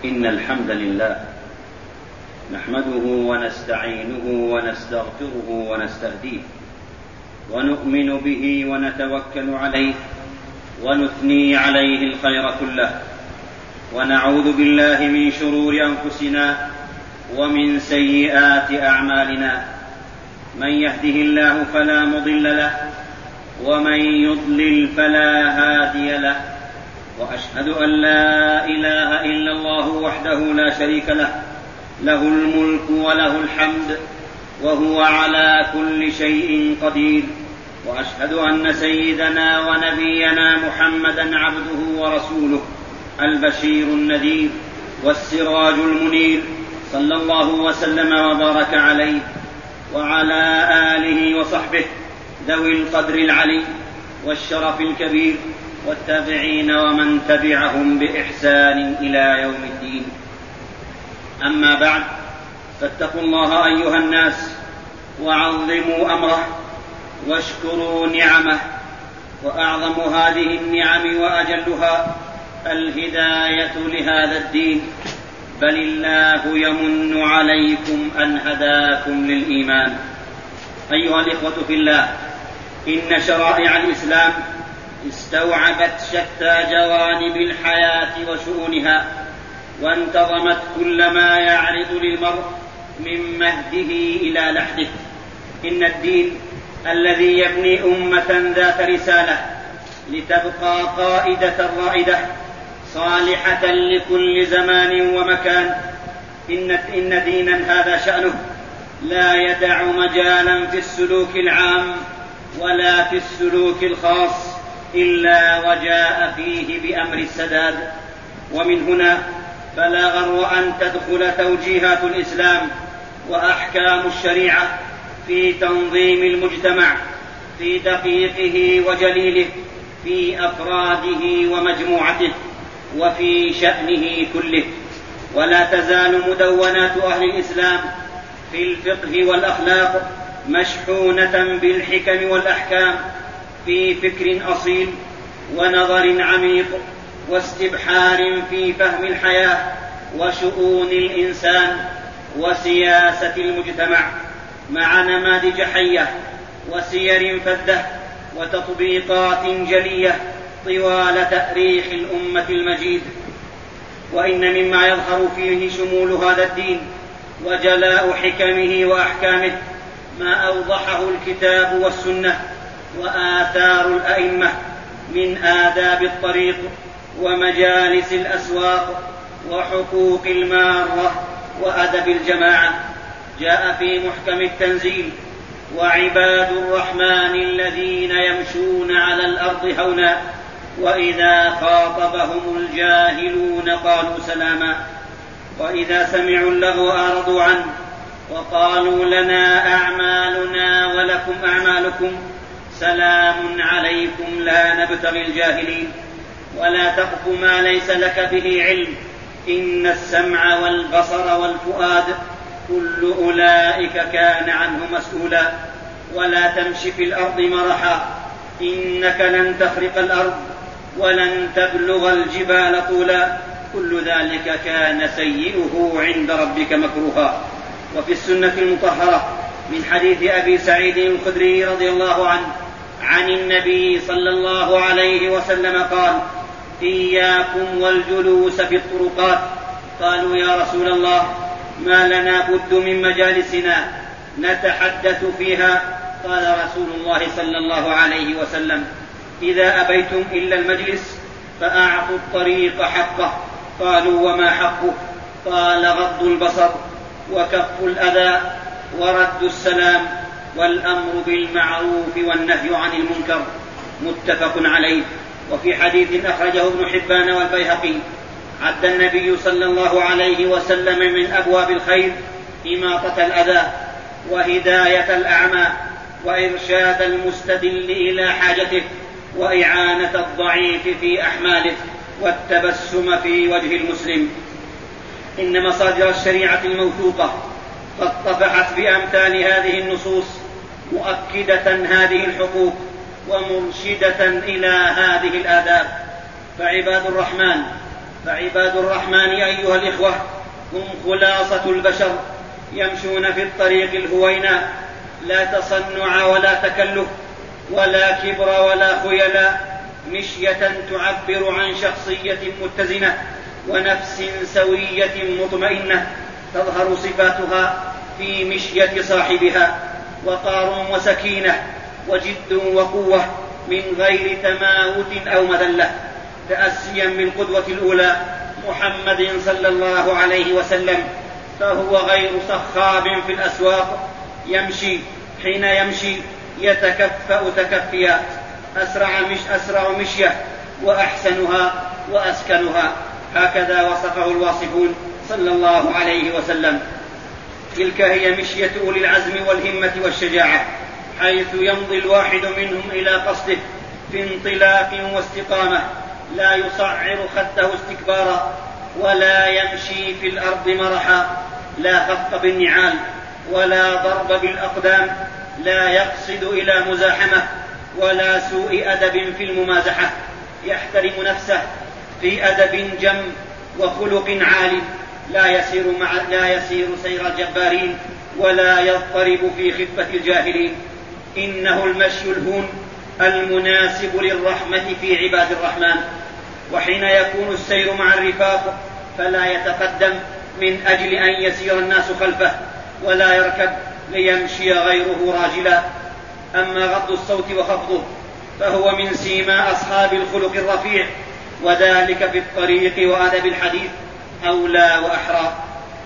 إن الحمد لله نحمده ونستعينه ونستغفره ونستهديه ونؤمن به ونتوكل عليه ونثني عليه الخير كله، ونعوذ بالله من شرور أنفسنا ومن سيئات أعمالنا. من يهده الله فلا مضل له ومن يضلل فلا هادي له، وأشهد أن لا إله إلا الله وحده لا شريك له، له الملك وله الحمد وهو على كل شيء قدير. وأشهد أن سيدنا ونبينا محمدا عبده ورسوله البشير النذير والسراج المنير، صلى الله وسلم وبارك عليه وعلى آله وصحبه ذوي القدر العلي والشرف الكبير والتابعين ومن تبعهم بإحسان إلى يوم الدين. أما بعد، فاتقوا الله أيها الناس وعظموا أمره واشكروا نعمه. وأعظم هذه النعم وأجلها الهداية لهذا الدين، بل الله يمن عليكم أن هداكم للإيمان. أيها الإخوة في الله، إن شرائع الإسلام استوعبت شتى جوانب الحياة وشؤونها، وانتظمت كل ما يعرض للمرء من مهده إلى لحده. إن الدين الذي يبني أمة ذات رسالة لتبقى قائدة رائدة صالحة لكل زمان ومكان، إن دينا هذا شأنه لا يدع مجالا في السلوك العام ولا في السلوك الخاص إلا وجاء فيه بأمر السداد. ومن هنا فلا غرو أن تدخل توجيهات الإسلام وأحكام الشريعة في تنظيم المجتمع، في دقيقه وجليله، في أفراده ومجموعته، وفي شأنه كله. ولا تزال مدونات أهل الإسلام في الفقه والأخلاق مشحونة بالحكم والأحكام، في فكر أصيل ونظر عميق واستبحار في فهم الحياة وشؤون الإنسان وسياسة المجتمع، مع نماذج حية وسير فذة وتطبيقات جلية طوال تاريخ الأمة المجيد. وإن مما يظهر فيه شمول هذا الدين وجلاء حكمه وأحكامه ما أوضحه الكتاب والسنة وآثار الأئمة من آداب الطريق ومجالس الأسواق وحقوق المارة وأدب الجماعة. جاء في محكم التنزيل: وعباد الرحمن الذين يمشون على الأرض هونا وإذا خاطبهم الجاهلون قالوا سلاما وإذا سمعوا اللغو أعرضوا عنه وقالوا لنا أعمالنا ولكم أعمالكم سلام عليكم لا نبتغي الجاهلين. ولا تقف ما ليس لك به علم، إن السمع والبصر والفؤاد كل أولئك كان عنه مسؤولا. ولا تمشي في الأرض مرحا، إنك لن تخرق الأرض ولن تبلغ الجبال طولا، كل ذلك كان سيئه عند ربك مكروها. وفي السنة المطهرة من حديث أبي سعيد الخدري رضي الله عنه عن النبي صلى الله عليه وسلم قال: إياكم والجلوس في الطرقات. قالوا: يا رسول الله، ما لنا بد من مجالسنا نتحدث فيها؟ قال رسول الله صلى الله عليه وسلم: إذا أبيتم إلا المجلس فأعطوا الطريق حقه. قالوا: وما حقه؟ قال: غض البصر وكف الأذى ورد السلام والأمر بالمعروف والنهي عن المنكر. متفق عليه. وفي حديث أخرجه ابن حبان والبيهقي: عد النبي صلى الله عليه وسلم من أبواب الخير إماطة الأذى وهداية الأعمى وإرشاد المستدل إلى حاجته وإعانة الضعيف في أحماله والتبسم في وجه المسلم. إن مصادر الشريعة الموثوقة قد طفحت بأمثال هذه النصوص مؤكدة هذه الحقوق ومرشدة إلى هذه الآداب. فعباد الرحمن فعباد الرحمن أيها الإخوة هم خلاصة البشر، يمشون في الطريق الهوينا، لا تصنع ولا تكلف ولا كبر ولا خيلاء، مشية تعبر عن شخصية متزنة ونفس سوية مطمئنة، تظهر صفاتها في مشية صاحبها، وقار وسكينة وجد وقوة من غير تماوت أو مذلة، تأسيا بالقدوة الأولى محمد صلى الله عليه وسلم، فهو غير صخاب في الأسواق، يمشي حين يمشي يتكفأ تكفيا، أسرع مشية وأحسنها وأسكنها، هكذا وصفه الواصفون صلى الله عليه وسلم. تلك هي مشية أولي العزم والهمة والشجاعة، حيث يمضي الواحد منهم إلى قصده في انطلاق واستقامة، لا يصعر خده استكبارا، ولا يمشي في الأرض مرحا، لا خط بالنعال ولا ضرب بالأقدام، لا يقصد إلى مزاحمة ولا سوء أدب في الممازحة، يحترم نفسه في أدب جم وخلق عال، لا يسير سير الجبارين ولا يضطرب في خفة الجاهلين. إنه المشي الهون المناسب للرحمة في عباد الرحمن. وحين يكون السير مع الرفاق فلا يتقدم من أجل أن يسير الناس خلفه، ولا يركب ليمشي غيره راجلا. أما غض الصوت وخفضه فهو من سيما أصحاب الخلق الرفيع، وذلك في الطريق وأدب الحديث أولى وأحرى.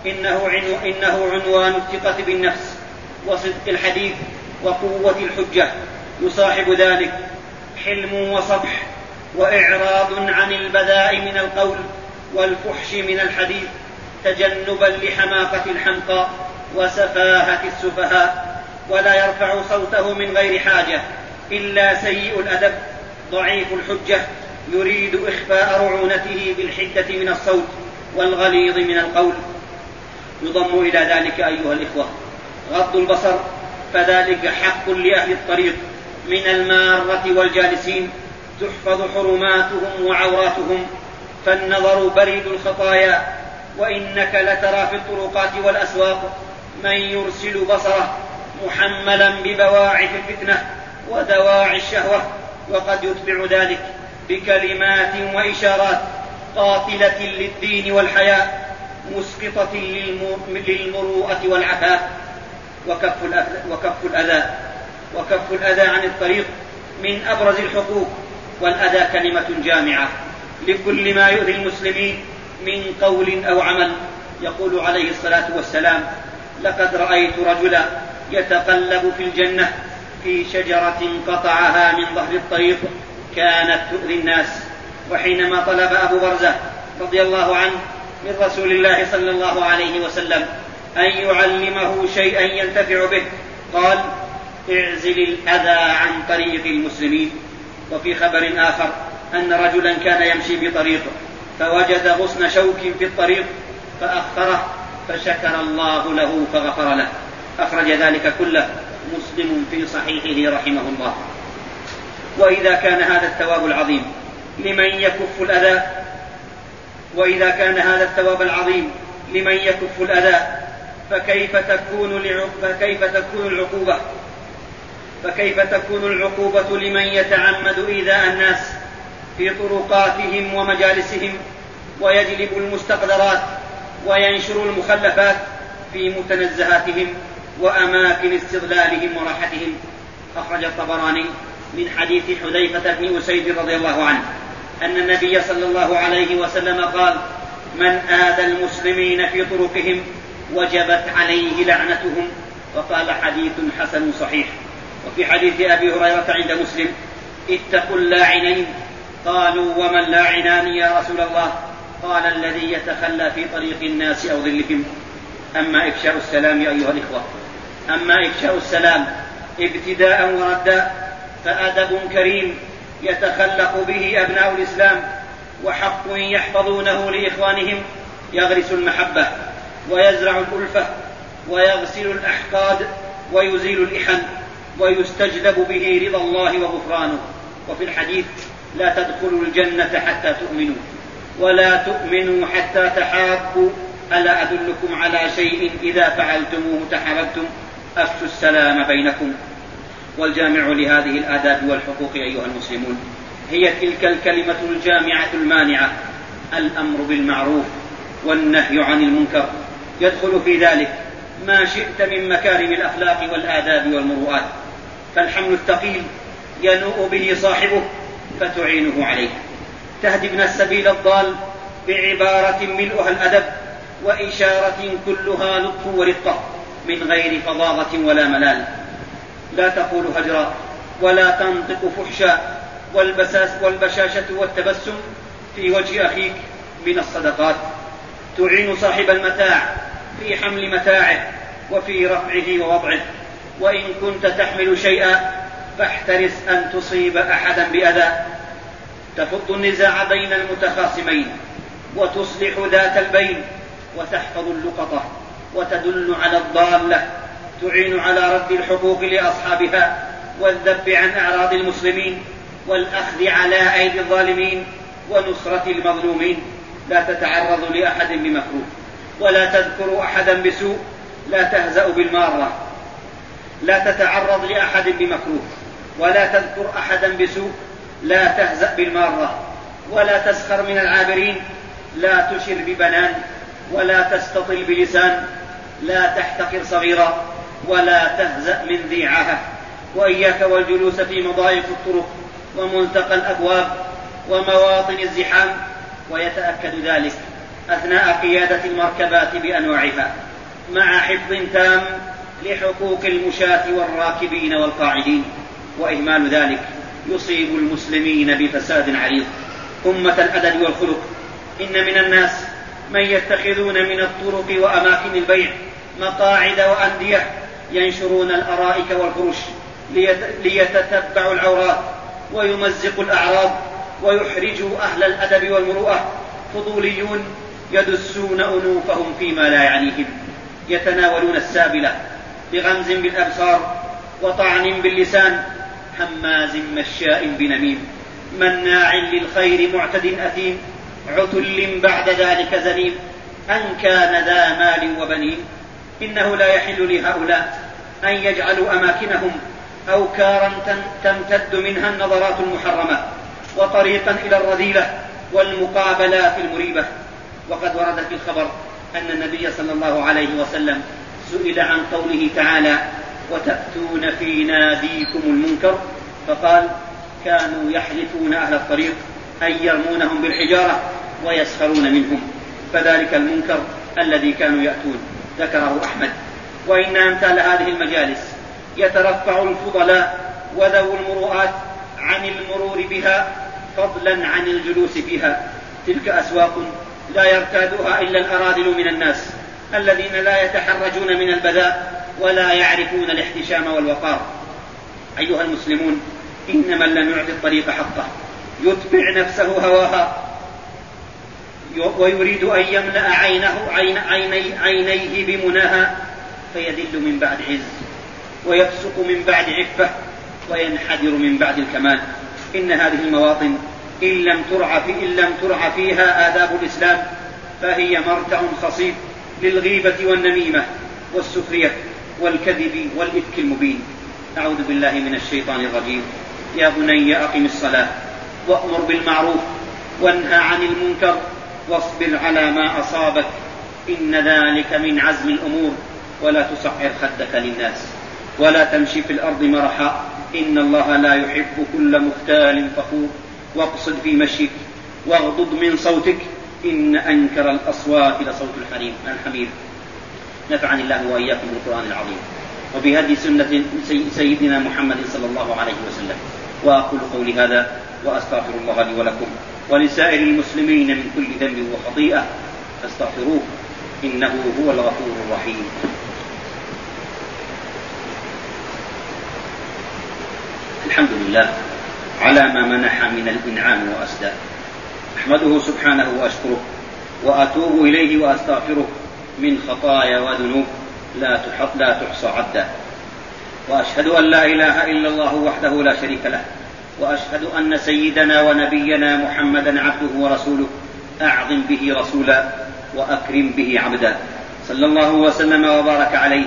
إنه عنوان الثقة بالنفس وصدق الحديث وقوة الحجة، يصاحب ذلك حلم وصفح وإعراض عن البذاء من القول والفحش من الحديث، تجنبا لحماقة الحمقى وسفاهة السفهاء، ولا يرفع صوته من غير حاجة إلا سيء الأدب ضعيف الحجة يريد إخفاء رعونته بالحدة من الصوت والغليظ من القول. يضم إلى ذلك أيها الإخوة غض البصر، فذلك حق لأهل الطريق من المارة والجالسين، تحفظ حرماتهم وعوراتهم، فالنظر بريد الخطايا، وإنك لترى في الطرقات والأسواق من يرسل بصره محملا ببواعث الفتنة ودواعي الشهوة، وقد يتبع ذلك بكلمات وإشارات قاتلة للدين والحياء، مسقطة للمروءة والعفاف. وكف الأذى عن الطريق من أبرز الحقوق، والأذى كلمة جامعة لكل ما يؤذي المسلمين من قول أو عمل. يقول عليه الصلاة والسلام: لقد رأيت رجلا يتقلب في الجنة في شجرة قطعها من ظهر الطريق كانت تؤذي الناس. وحينما طلب أبو برزة رضي الله عنه من رسول الله صلى الله عليه وسلم أن يعلمه شيئا ينتفع به، قال: اعزل الأذى عن طريق المسلمين. وفي خبر آخر أن رجلا كان يمشي بطريق فوجد غصن شوك في الطريق فأخره، فشكر الله له فغفر له. أخرج ذلك كله مسلم في صحيحه رحمه الله. وإذا كان هذا الثواب العظيم لمن يكف الأذى فكيف تكون العقوبة لمن يتعمد إيذاء الناس في طرقاتهم ومجالسهم، ويجلب المستقذرات وينشر المخلفات في متنزهاتهم وأماكن استظلالهم وراحتهم. أخرج الطبراني من حديث حذيفة بن أسيد رضي الله عنه أن النبي صلى الله عليه وسلم قال: من آذى المسلمين في طرقهم وجبت عليه لعنتهم. وقال: حديث حسن صحيح. وفي حديث أبي هريرة عند مسلم: اتقوا اللاعنين. قالوا: وما اللاعنان يا رسول الله؟ قال: الذي يتخلى في طريق الناس أو ظلهم. أما إفشاء السلام ابتداء وردا فأدب كريم يتخلق به أبناء الإسلام، وحق يحفظونه لإخوانهم، يغرس المحبة ويزرع الألفة ويغسل الأحقاد ويزيل الإحن، ويستجلب به رضا الله وغفرانه. وفي الحديث: لا تدخلوا الجنة حتى تؤمنوا. ولا تؤمنوا حتى تحابوا، ألا أدلكم على شيء إذا فعلتموه تحاببتم، أفشوا السلام بينكم. والجامع لهذه الآداب والحقوق أيها المسلمون هي تلك الكلمة الجامعة المانعة: الأمر بالمعروف والنهي عن المنكر. يدخل في ذلك ما شئت من مكارم الأخلاق والآداب والمروءات، فالحمل الثقيل ينوء به صاحبه فتعينه عليه. تهدي ابن السبيل الضال بعبارة ملؤها الأدب وإشارة كلها لطف ورقة من غير فظاظة ولا ملال. لا تقول هجرا ولا تنطق فحشا، والبشاشة والتبسم في وجه أخيك من الصدقات. تعين صاحب المتاع في حمل متاعه وفي رفعه ووضعه. وإن كنت تحمل شيئا فاحترس أن تصيب أحدا بأذى. تفض النزاع بين المتخاصمين وتصلح ذات البين وتحفظ اللقطة وتدل على الضالة. تعين على رد الحقوق لأصحابها والذب عن أعراض المسلمين والأخذ على أيدي الظالمين ونصرة المظلومين. لا تتعرض لأحد بمكروه ولا تذكر أحدا بسوء. لا تهزأ بالمارة. لا تتعرض لأحد بمكروه ولا تذكر أحدا بسوء. لا تهزأ بالمارة ولا تسخر من العابرين. لا تشر ببنان ولا تستطل بلسان. لا تحتقر صغيرا ولا تهزأ من ذي عاهة. وإياك والجلوس في مضايق الطرق وملتقى الأبواب ومواطن الزحام، ويتأكد ذلك أثناء قيادة المركبات بأنواعها مع حفظ تام لحقوق المشاة والراكبين والقاعدين. وإهمال ذلك يصيب المسلمين بفساد عريض. أمة الأدب والخلق، إن من الناس من يتخذون من الطرق وأماكن البيع مقاعد وأندية ينشرون الأرائك والفرش ليتتبعوا العورات ويمزقوا الأعراض ويحرجوا أهل الأدب والمروءة. فضوليون يدسون أنوفهم فيما لا يعنيهم، يتناولون السابلة بغمز بالأبصار وطعن باللسان، هماز مشاء بنميم، مناع للخير معتد أثيم، عتل بعد ذلك زنيم، أن كان ذا مال وبنين. إنه لا يحل لهؤلاء أن يجعلوا أماكنهم أوكارا تمتد منها النظرات المحرمة وطريقا إلى الرذيلة والمقابلات المريبة. وقد ورد في الخبر أن النبي صلى الله عليه وسلم سئل عن قوله تعالى: وتأتون في ناديكم المنكر، فقال: كانوا يحلفون أهل الطريق أن يرمونهم بالحجارة ويسخرون منهم، فذلك المنكر الذي كانوا يأتون. ذكره أحمد. وإن أمثال هذه المجالس يترفع الفضلاء وذو المروءات عن المرور بها فضلا عن الجلوس فيها. تلك أسواق لا يرتادها إلا الأراذل من الناس الذين لا يتحرجون من البذاء ولا يعرفون الاحتشام والوقار. أيها المسلمون، إن من لم يعطي الطريق حقه يتبع نفسه هواها ويريد أن يملأ عينيه بمناها فيذل من بعد عز ويفسق من بعد عفة وينحدر من بعد الكمال. إن هذه المواطن إن لم ترعى فيها آداب الإسلام فهي مرتع خصيب للغيبة والنميمة والسخرية والكذب والإفك المبين. أعوذ بالله من الشيطان الرجيم. يا بني أقم الصلاة وأمر بالمعروف وانهى عن المنكر واصبر على ما أصابك إن ذلك من عزم الأمور ولا تصعر خدك للناس ولا تمشي في الأرض مرحا إن الله لا يحب كل مختال فخور واقصد في مشيك واغضض من صوتك إن أنكر الأصوات لصوت الحمير. نفعني الله وإياكم بالقرآن العظيم وبهدي سنة سيدنا محمد صلى الله عليه وسلم. وأقول قولي هذا وأستغفر الله لي ولكم ولسائر المسلمين من كل ذنب وخطيئة فاستغفروه إنه هو الغفور الرحيم. الحمد لله على ما منح من الإنعام وأسدى. أحمده سبحانه وأشكره وأتوب إليه وأستغفره من خطايا وذنوب لا تحصى عدا. وأشهد أن لا إله إلا الله وحده لا شريك له، وأشهد أن سيدنا ونبينا محمدا عبده ورسوله أعظم به رسولا وأكرم به عبدا. صلى الله وسلم وبارك عليه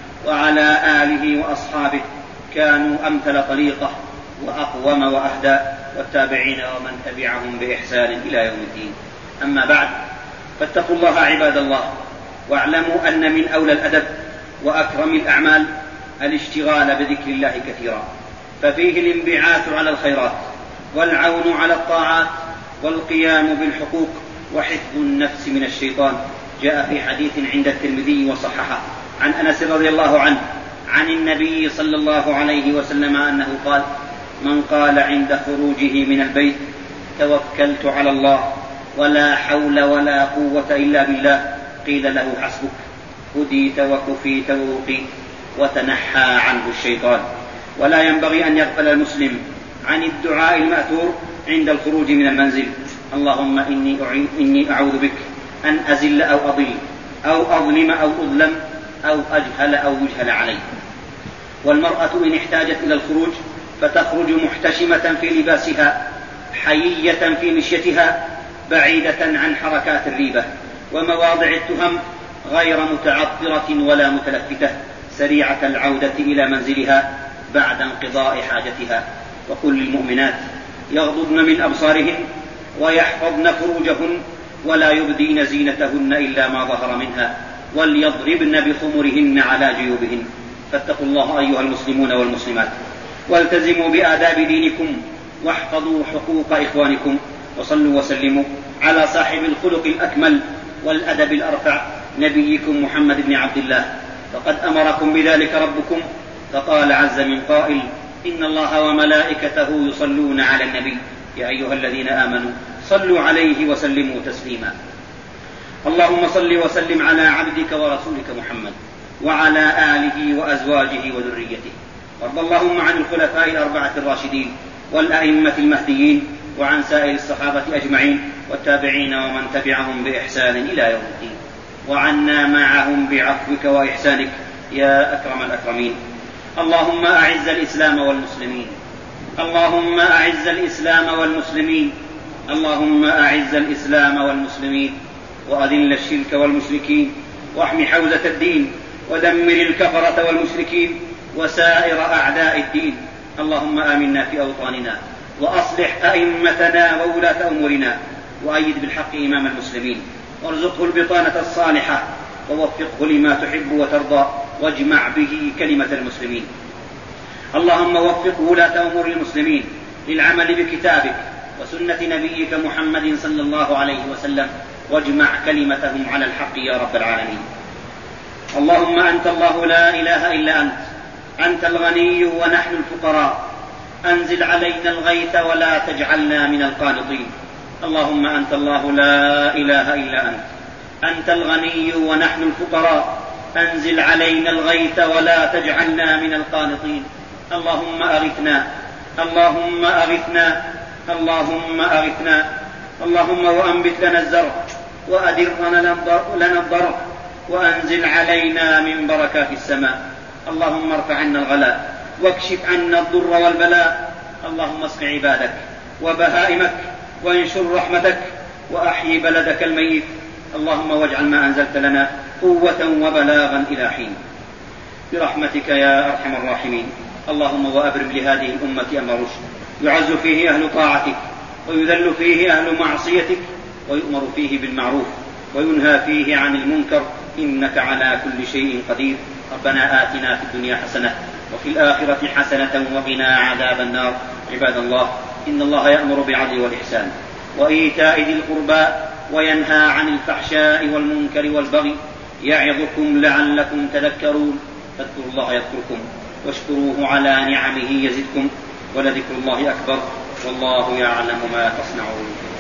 وعلى آله وأصحابه، كانوا أمثل طريقة وأقوم وأهدى، والتابعين ومن تبعهم بإحسان إلى يوم الدين. أما بعد، فاتقوا الله عباد الله، واعلموا أن من أولى الأدب وأكرم الأعمال الاشتغال بذكر الله كثيرا، ففيه الانبعاث على الخيرات والعون على الطاعات والقيام بالحقوق وحفظ النفس من الشيطان. جاء في حديث عند الترمذي وصححه عن أنس رضي الله عنه عن النبي صلى الله عليه وسلم أنه قال: من قال عند خروجه من البيت: توكلت على الله ولا حول ولا قوة إلا بالله، قيل له: حسبك، هديت وكفيت ووقيت وتنحى عنه الشيطان. ولا ينبغي أن يغفل المسلم عن الدعاء المأثور عند الخروج من المنزل: اللهم إني أعوذ بك أن أزل أو أضل أو أظلم أو أظلم أو أجهل أو يجهل علي. والمرأة إن احتاجت إلى الخروج فتخرج محتشمة في لباسها، حيية في مشيتها، بعيدة عن حركات الريبة ومواضع التهم، غير متعطرة ولا متلفتة، سريعة العودة إلى منزلها بعد انقضاء حاجتها. وقل للمؤمنات يغضضن من أبصارهن ويحفظن فروجهن ولا يبدين زينتهن إلا ما ظهر منها وليضربن بخمرهن على جيوبهن. فاتقوا الله أيها المسلمون والمسلمات، والتزموا بآداب دينكم، واحفظوا حقوق إخوانكم، وصلوا وسلموا على صاحب الخلق الأكمل والأدب الأرفع، نبيكم محمد بن عبد الله، فقد أمركم بذلك ربكم، فقال عز من قائل: إن الله وملائكته يصلون على النبي يا أيها الذين آمنوا صلوا عليه وسلموا تسليما. اللهم صل وسلم على عبدك ورسولك محمد وعلى آله وأزواجه وذريته، وارض اللهم عن الخلفاء الأربعة الراشدين والأئمة المهديين وعن سائر الصحابة أجمعين والتابعين ومن تبعهم بإحسان إلى يوم الدين، وعنا معهم بعفوك وإحسانك يا أكرم الأكرمين. اللهم أعز الإسلام والمسلمين، اللهم أعز الإسلام والمسلمين، اللهم أعز الإسلام والمسلمين، وأذل الشرك والمشركين، واحم حوزة الدين، ودمر الكفرة والمشركين وسائر أعداء الدين. اللهم آمنا في أوطاننا، وأصلح أئمتنا وولاة أمورنا، وأيد بالحق إمام المسلمين، وارزقه البطانة الصالحة، ووفقه لما تحب وترضى، واجمع به كلمة المسلمين. اللهم وفق ولاة أمور المسلمين للعمل بكتابك وسنة نبيك محمد صلى الله عليه وسلم، واجمع كلمتهم على الحق يا رب العالمين. اللهم أنت الله لا إله إلا أنت، أنت الغني ونحن الفقراء، أنزل علينا الغيث ولا تجعلنا من القانطين. اللهم أنت الله لا إله إلا أنت، أنت الغني ونحن الفقراء، أنزل علينا الغيث ولا تجعلنا من القانطين. اللهم أغثنا، اللهم أغثنا، اللهم أغثنا. اللهم وأنبت لنا الزرع، وأدر لنا الضرع، وأنزل علينا من بركات السماء. اللهم ارفع عنا الغلاء، واكشف عنا الضر والبلاء. اللهم اسق عبادك وبهائمك، وانشر رحمتك، وأحيي بلدك الميت. اللهم واجعل ما أنزلت لنا قوة وبلاغا إلى حين، برحمتك يا أرحم الراحمين. اللهم وأبرم لهذه الأمة أمر رشد، يعز فيه أهل طاعتك، ويذل فيه أهل معصيتك، ويؤمر فيه بالمعروف، وينهى فيه عن المنكر، إنك على كل شيء قدير. ربنا آتنا في الدنيا حسنة وفي الآخرة حسنة وقنا عذاب النار. عباد الله، إن الله يأمر بالعدل والإحسان وإيتاء ذي القربى، وينهى عن الفحشاء والمنكر والبغي، يعظكم لعلكم تذكرون. فاذكروا الله يذكركم، واشكروه على نعمه يزدكم، ولذكر الله أكبر، والله يعلم ما تصنعون.